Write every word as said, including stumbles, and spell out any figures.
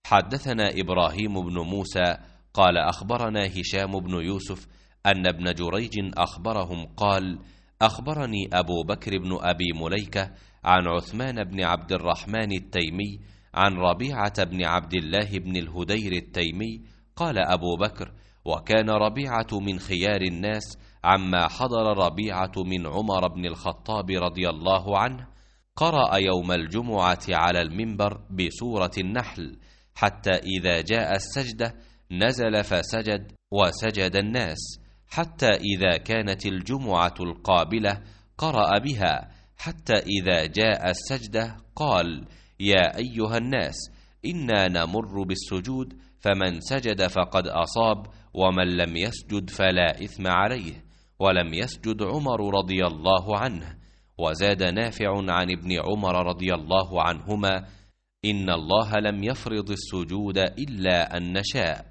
حدثنا إبراهيم بن موسى قال أخبرنا هشام بن يوسف أن ابن جريج أخبرهم قال أخبرني أبو بكر بن أبي مليكة عن عثمان بن عبد الرحمن التيمي عن ربيعة بن عبد الله بن الهدير التيمي قال أبو بكر: وكان ربيعة من خيار الناس عما حضر ربيعة من عمر بن الخطاب رضي الله عنه، قرأ يوم الجمعة على المنبر بسورة النحل حتى إذا جاء السجدة نزل فسجد وسجد الناس، حتى إذا كانت الجمعة القابلة قرأ بها، حتى إذا جاء السجدة قال: يا أيها الناس إنا نمر بالسجود فمن سجد فقد أصاب ومن لم يسجد فلا إثم عليه، ولم يسجد عمر رضي الله عنه. وزاد نافع عن ابن عمر رضي الله عنهما: إن الله لم يفرض السجود إلا أن نشاء.